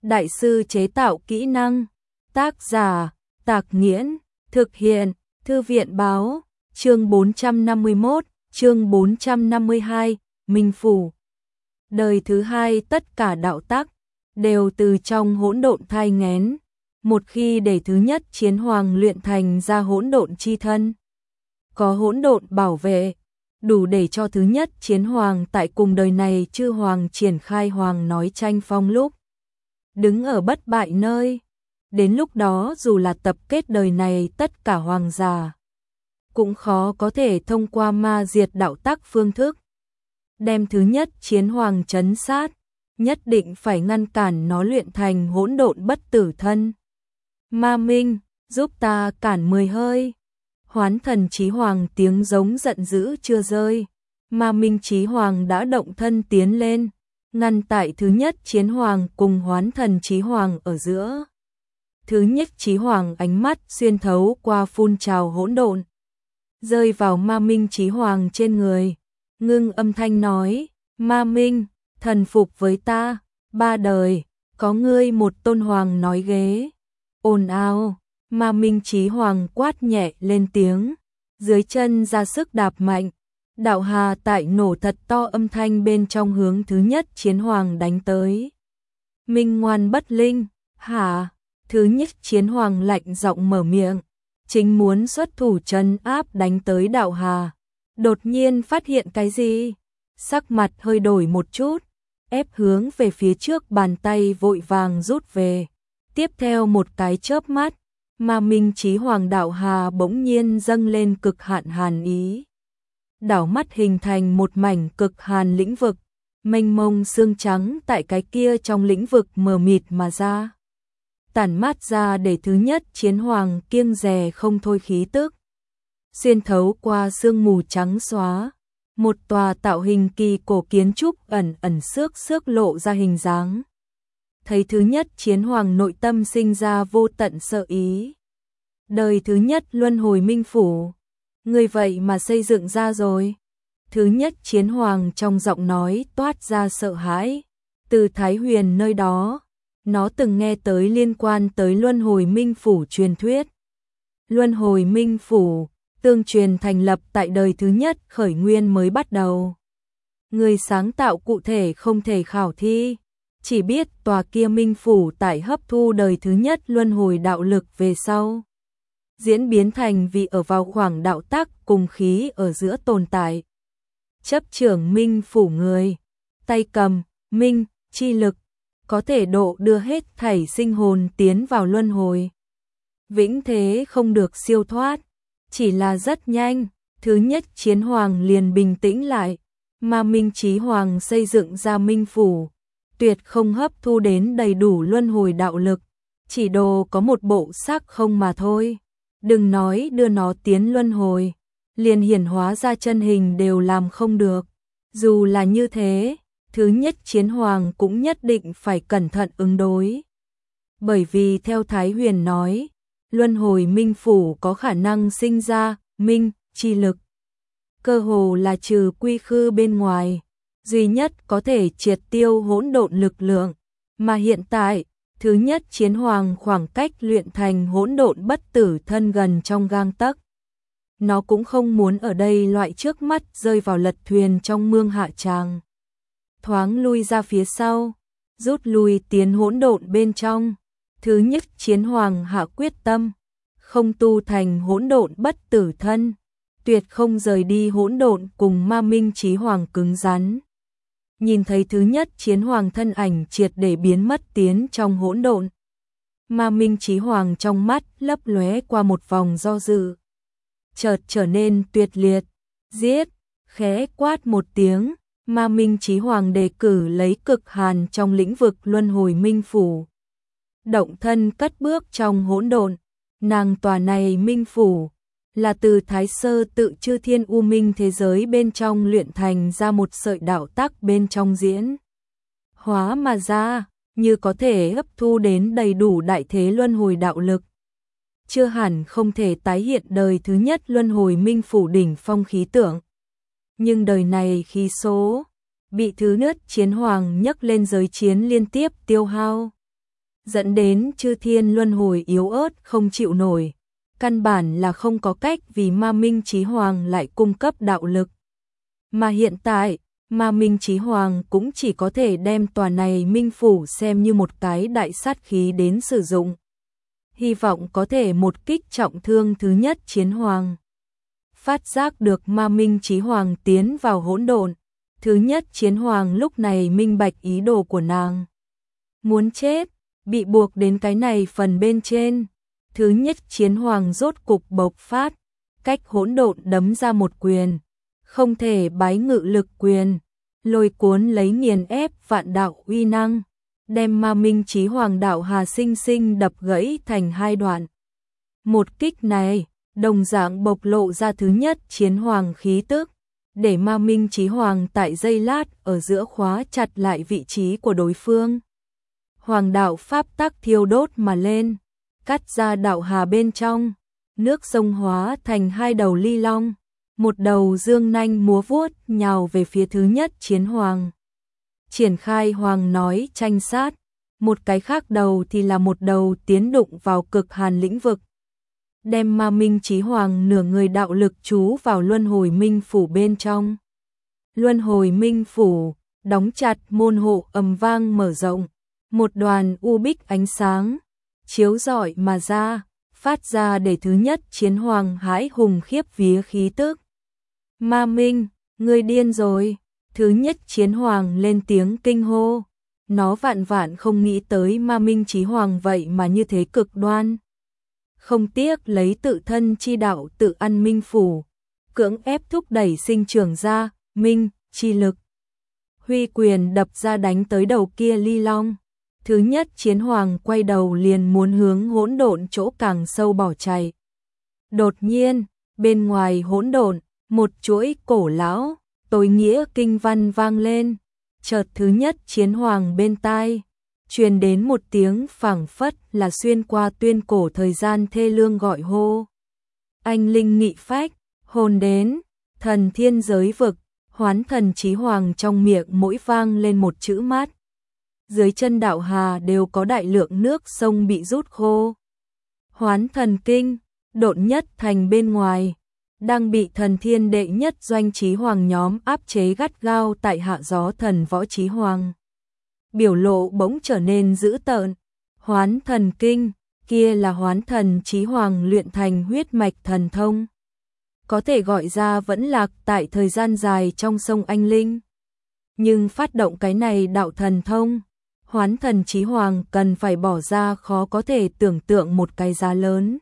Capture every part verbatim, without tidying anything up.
đại sư chế tạo kỹ năng. Tác giả, Tạc Nghiễn, thực hiện, Thư viện báo, chương bốn trăm năm mươi mốt, chương bốn trăm năm mươi hai, Minh Phủ. Đời thứ hai tất cả đạo tắc, đều từ trong hỗn độn thai nghén, một khi để thứ nhất chiến hoàng luyện thành ra hỗn độn chi thân. Có hỗn độn bảo vệ, đủ để cho thứ nhất chiến hoàng tại cùng đời này chư hoàng triển khai hoàng nói tranh phong lúc. Đứng ở bất bại nơi, đến lúc đó dù là tập kết đời này tất cả hoàng giả, cũng khó có thể thông qua ma diệt đạo tắc phương thức. Đem thứ nhất chiến hoàng trấn sát, nhất định phải ngăn cản nó luyện thành hỗn độn bất tử thân. Ma Minh, giúp ta cản mười hơi. Hoán thần chí hoàng tiếng giống giận dữ chưa rơi. Ma Minh chí hoàng đã động thân tiến lên, ngăn tại thứ nhất chiến hoàng cùng hoán thần chí hoàng ở giữa. Thứ nhất chí hoàng ánh mắt xuyên thấu qua phun trào hỗn độn, rơi vào Ma Minh chí hoàng trên người, ngưng âm thanh nói: Ma Minh, thần phục với ta, ba đời, có ngươi một tôn hoàng nói ghế. Ồn ào, Ma Minh chí hoàng quát nhẹ lên tiếng, dưới chân ra sức đạp mạnh, đạo hà tại nổ thật to âm thanh bên trong hướng thứ nhất chiến hoàng đánh tới. Minh ngoan bất linh, hả? Thứ nhất chiến hoàng lạnh giọng mở miệng, chính muốn xuất thủ trấn áp đánh tới đạo hà. Đột nhiên phát hiện cái gì? Sắc mặt hơi đổi một chút, ép hướng về phía trước bàn tay vội vàng rút về. Tiếp theo một cái chớp mắt, Ma Minh chí hoàng đạo hà bỗng nhiên dâng lên cực hạn hàn ý. Đảo mắt hình thành một mảnh cực hàn lĩnh vực, mênh mông xương trắng tại cái kia trong lĩnh vực mờ mịt mà ra. Tản mát ra để thứ nhất chiến hoàng kiêng dè không thôi khí tức. Xuyên thấu qua sương mù trắng xóa, một tòa tạo hình kỳ cổ kiến trúc ẩn ẩn xước xước lộ ra hình dáng. Thấy thứ nhất chiến hoàng nội tâm sinh ra vô tận sợ ý. Đời thứ nhất luân hồi minh phủ, người vậy mà xây dựng ra rồi. Thứ nhất chiến hoàng trong giọng nói toát ra sợ hãi. Từ Thái Huyền nơi đó, nó từng nghe tới liên quan tới luân hồi minh phủ truyền thuyết. Luân hồi minh phủ tương truyền thành lập tại đời thứ nhất khởi nguyên mới bắt đầu. Người sáng tạo cụ thể không thể khảo thi, chỉ biết tòa kia minh phủ tại hấp thu đời thứ nhất luân hồi đạo lực về sau, diễn biến thành vị ở vào khoảng đạo tắc cùng khí ở giữa tồn tại. Chấp trưởng minh phủ người, tay cầm minh chi lực, có thể độ đưa hết thảy sinh hồn tiến vào luân hồi. Vĩnh thế không được siêu thoát, chỉ là rất nhanh, thứ nhất chiến hoàng liền bình tĩnh lại. Ma Minh chí hoàng xây dựng ra minh phủ, tuyệt không hấp thu đến đầy đủ luân hồi đạo lực, chỉ đồ có một bộ xác không mà thôi. Đừng nói đưa nó tiến luân hồi, liền hiển hóa ra chân hình đều làm không được. Dù là như thế, thứ nhất chiến hoàng cũng nhất định phải cẩn thận ứng đối. Bởi vì theo Thái Huyền nói, luân hồi minh phủ có khả năng sinh ra minh chi lực, cơ hồ là trừ quy khư bên ngoài, duy nhất có thể triệt tiêu hỗn độn lực lượng. Mà hiện tại, thứ nhất chiến hoàng khoảng cách luyện thành hỗn độn bất tử thân gần trong gang tấc. Nó cũng không muốn ở đây loại trước mắt rơi vào lật thuyền trong mương hạ tràng. Thoáng lui ra phía sau, rút lui tiến hỗn độn bên trong. Thứ nhất chiến hoàng hạ quyết tâm, không tu thành hỗn độn bất tử thân, tuyệt không rời đi hỗn độn cùng Ma Minh chí hoàng cứng rắn. Nhìn thấy thứ nhất chiến hoàng thân ảnh triệt để biến mất tiến trong hỗn độn, Ma Minh chí hoàng trong mắt lấp lóe qua một vòng do dự, chợt trở nên tuyệt liệt. Giết! Khẽ quát một tiếng, Ma Minh chí hoàng đề cử lấy cực hàn trong lĩnh vực luân hồi minh phủ, động thân cất bước trong hỗn độn. Nàng tòa này minh phủ là từ Thái Sơ tự chư thiên u minh thế giới bên trong luyện thành ra một sợi đạo tắc bên trong diễn hóa mà ra, như có thể hấp thu đến đầy đủ đại thế luân hồi đạo lực. Chưa hẳn không thể tái hiện đời thứ nhất luân hồi minh phủ đỉnh phong khí tượng, nhưng đời này khí số bị thứ nhất chiến hoàng nhấc lên giới chiến liên tiếp tiêu hao. dẫn đến chư thiên luân hồi yếu ớt không chịu nổi. Căn bản là không có cách vì Ma Minh Chí Hoàng lại cung cấp đạo lực. Mà hiện tại, Ma Minh Chí Hoàng cũng chỉ có thể đem tòa này Minh Phủ xem như một cái đại sát khí đến sử dụng. Hy vọng có thể một kích trọng thương thứ nhất chiến hoàng. Phát giác được Ma Minh Chí Hoàng tiến vào hỗn độn, thứ nhất chiến hoàng lúc này minh bạch ý đồ của nàng. Muốn chết, bị buộc đến cái này phần bên trên. Thứ nhất chiến hoàng rốt cục bộc phát, cách hỗn độn đấm ra một quyền, không thể bái ngự lực quyền, lôi cuốn lấy nghiền ép vạn đạo uy năng, đem Ma Minh Chí Hoàng đạo hà sinh sinh đập gãy thành hai đoạn. Một kích này, đồng dạng bộc lộ ra thứ nhất chiến hoàng khí tức, để Ma Minh Chí Hoàng tại giây lát ở giữa khóa chặt lại vị trí của đối phương. Hoàng đạo pháp tắc thiêu đốt mà lên, cắt ra đạo hà bên trong, nước sông hóa thành hai đầu ly long, một đầu dương nanh múa vuốt nhào về phía thứ nhất chiến hoàng. Triển khai hoàng nói tranh sát, một cái khác đầu thì là một đầu tiến đụng vào cực hàn lĩnh vực. Đem Ma Minh Chí Hoàng nửa người đạo lực chú vào luân hồi minh phủ bên trong. Luân hồi minh phủ, đóng chặt môn hộ ầm vang mở rộng, một đoàn u bích ánh sáng, chiếu rọi mà ra, phát ra để thứ nhất chiến hoàng hãi hùng khiếp vía khí tức. Ma Minh, ngươi điên rồi, thứ nhất chiến hoàng lên tiếng kinh hô, nó vạn vạn không nghĩ tới Ma Minh Chí Hoàng vậy mà như thế cực đoan. Không tiếc lấy tự thân chi đạo tự ăn minh phủ, cưỡng ép thúc đẩy sinh trưởng ra, minh, chi lực. Huy quyền đập ra đánh tới đầu kia ly long. Thứ nhất chiến hoàng quay đầu liền muốn hướng hỗn độn chỗ càng sâu bỏ chạy. Đột nhiên, bên ngoài hỗn độn, một chuỗi cổ lão, tối nghĩa kinh văn vang lên. Chợt thứ nhất chiến hoàng bên tai, truyền đến một tiếng phảng phất là xuyên qua tuyên cổ thời gian thê lương gọi hô. Anh linh nghị phách, hồn đến, thần thiên giới vực, hoán thần Chí Hoàng trong miệng mỗi vang lên một chữ mát. Dưới chân đạo hà đều có đại lượng nước sông bị rút khô. Hoán thần kinh, độn nhất thành bên ngoài, đang bị thần thiên đệ nhất doanh Chí Hoàng nhóm áp chế gắt gao tại hạ gió thần võ Chí Hoàng. Biểu lộ bỗng trở nên dữ tợn. Hoán thần kinh, kia là hoán thần Chí Hoàng luyện thành huyết mạch thần thông. Có thể gọi ra vẫn lạc tại thời gian dài trong sông Anh Linh. Nhưng phát động cái này đạo thần thông, hoán thần Chí Hoàng cần phải bỏ ra khó có thể tưởng tượng một cái giá lớn.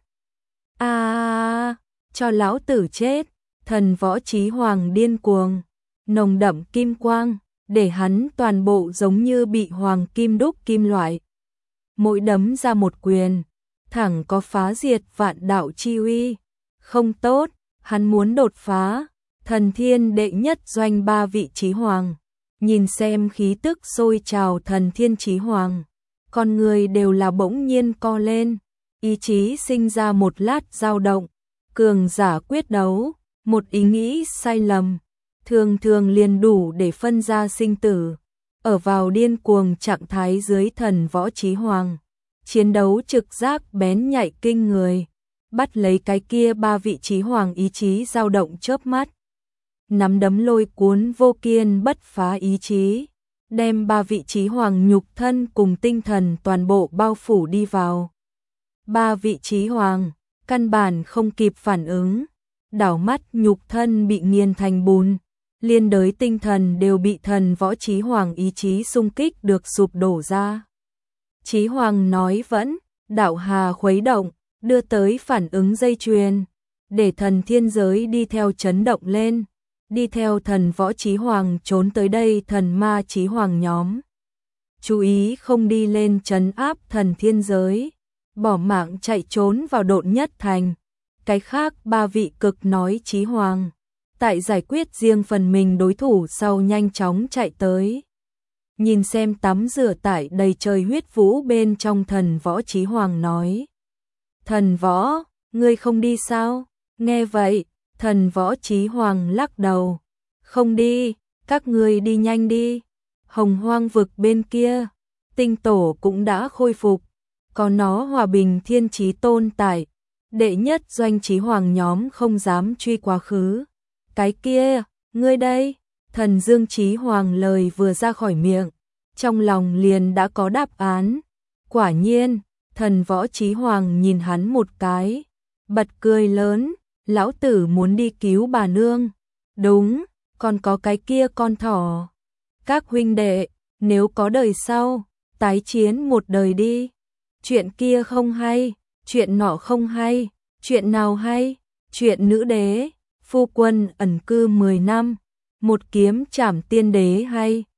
A, cho lão tử chết, thần võ Chí Hoàng điên cuồng, nồng đậm kim quang, để hắn toàn bộ giống như bị hoàng kim đúc kim loại. Mỗi đấm ra một quyền, thẳng có phá diệt vạn đạo chi uy. Không tốt, hắn muốn đột phá, thần thiên đệ nhất doanh ba vị Chí Hoàng. Nhìn xem khí tức sôi trào thần thiên Chí Hoàng, con người đều là bỗng nhiên co lên, ý chí sinh ra một lát dao động, cường giả quyết đấu, một ý nghĩ sai lầm, thường thường liền đủ để phân ra sinh tử. Ở vào điên cuồng trạng thái dưới thần võ Chí Hoàng, chiến đấu trực giác bén nhạy kinh người, bắt lấy cái kia ba vị Chí Hoàng ý chí dao động chớp mắt. Nắm đấm lôi cuốn vô kiên bất phá ý chí, đem ba vị Chí Hoàng nhục thân cùng tinh thần toàn bộ bao phủ đi vào. Ba vị Chí Hoàng, căn bản không kịp phản ứng, đảo mắt nhục thân bị nghiền thành bùn, liên đới tinh thần đều bị thần võ Chí Hoàng ý chí xung kích được sụp đổ ra. Chí Hoàng nói vẫn, đạo hà khuấy động, đưa tới phản ứng dây chuyền, để thần thiên giới đi theo chấn động lên. Đi theo thần võ Chí Hoàng trốn tới đây thần ma Chí Hoàng nhóm. Chú ý không đi lên trấn áp thần thiên giới, bỏ mạng chạy trốn vào độn nhất thành. Cái khác ba vị cực nói Chí Hoàng, tại giải quyết riêng phần mình đối thủ sau nhanh chóng chạy tới. Nhìn xem tắm rửa tại đầy trời huyết vũ bên trong thần võ Chí Hoàng nói. Thần võ, ngươi không đi sao? Nghe vậy, thần võ Chí Hoàng lắc đầu. Không đi, các ngươi đi nhanh đi. Hồng Hoang vực bên kia, tinh tổ cũng đã khôi phục, có nó hòa bình thiên chí tồn tại, đệ nhất doanh chí hoàng nhóm không dám truy quá khứ. Cái kia, ngươi đây, thần Dương Chí Hoàng lời vừa ra khỏi miệng, trong lòng liền đã có đáp án. Quả nhiên, thần Võ Chí Hoàng nhìn hắn một cái, bật cười lớn, lão tử muốn đi cứu bà nương. Đúng, còn có cái kia con thỏ. Các huynh đệ, nếu có đời sau, tái chiến một đời đi. Chuyện kia không hay, chuyện nọ không hay, chuyện nào hay? Chuyện nữ đế, phu quân ẩn cư mười năm, một kiếm trảm tiên đế hay?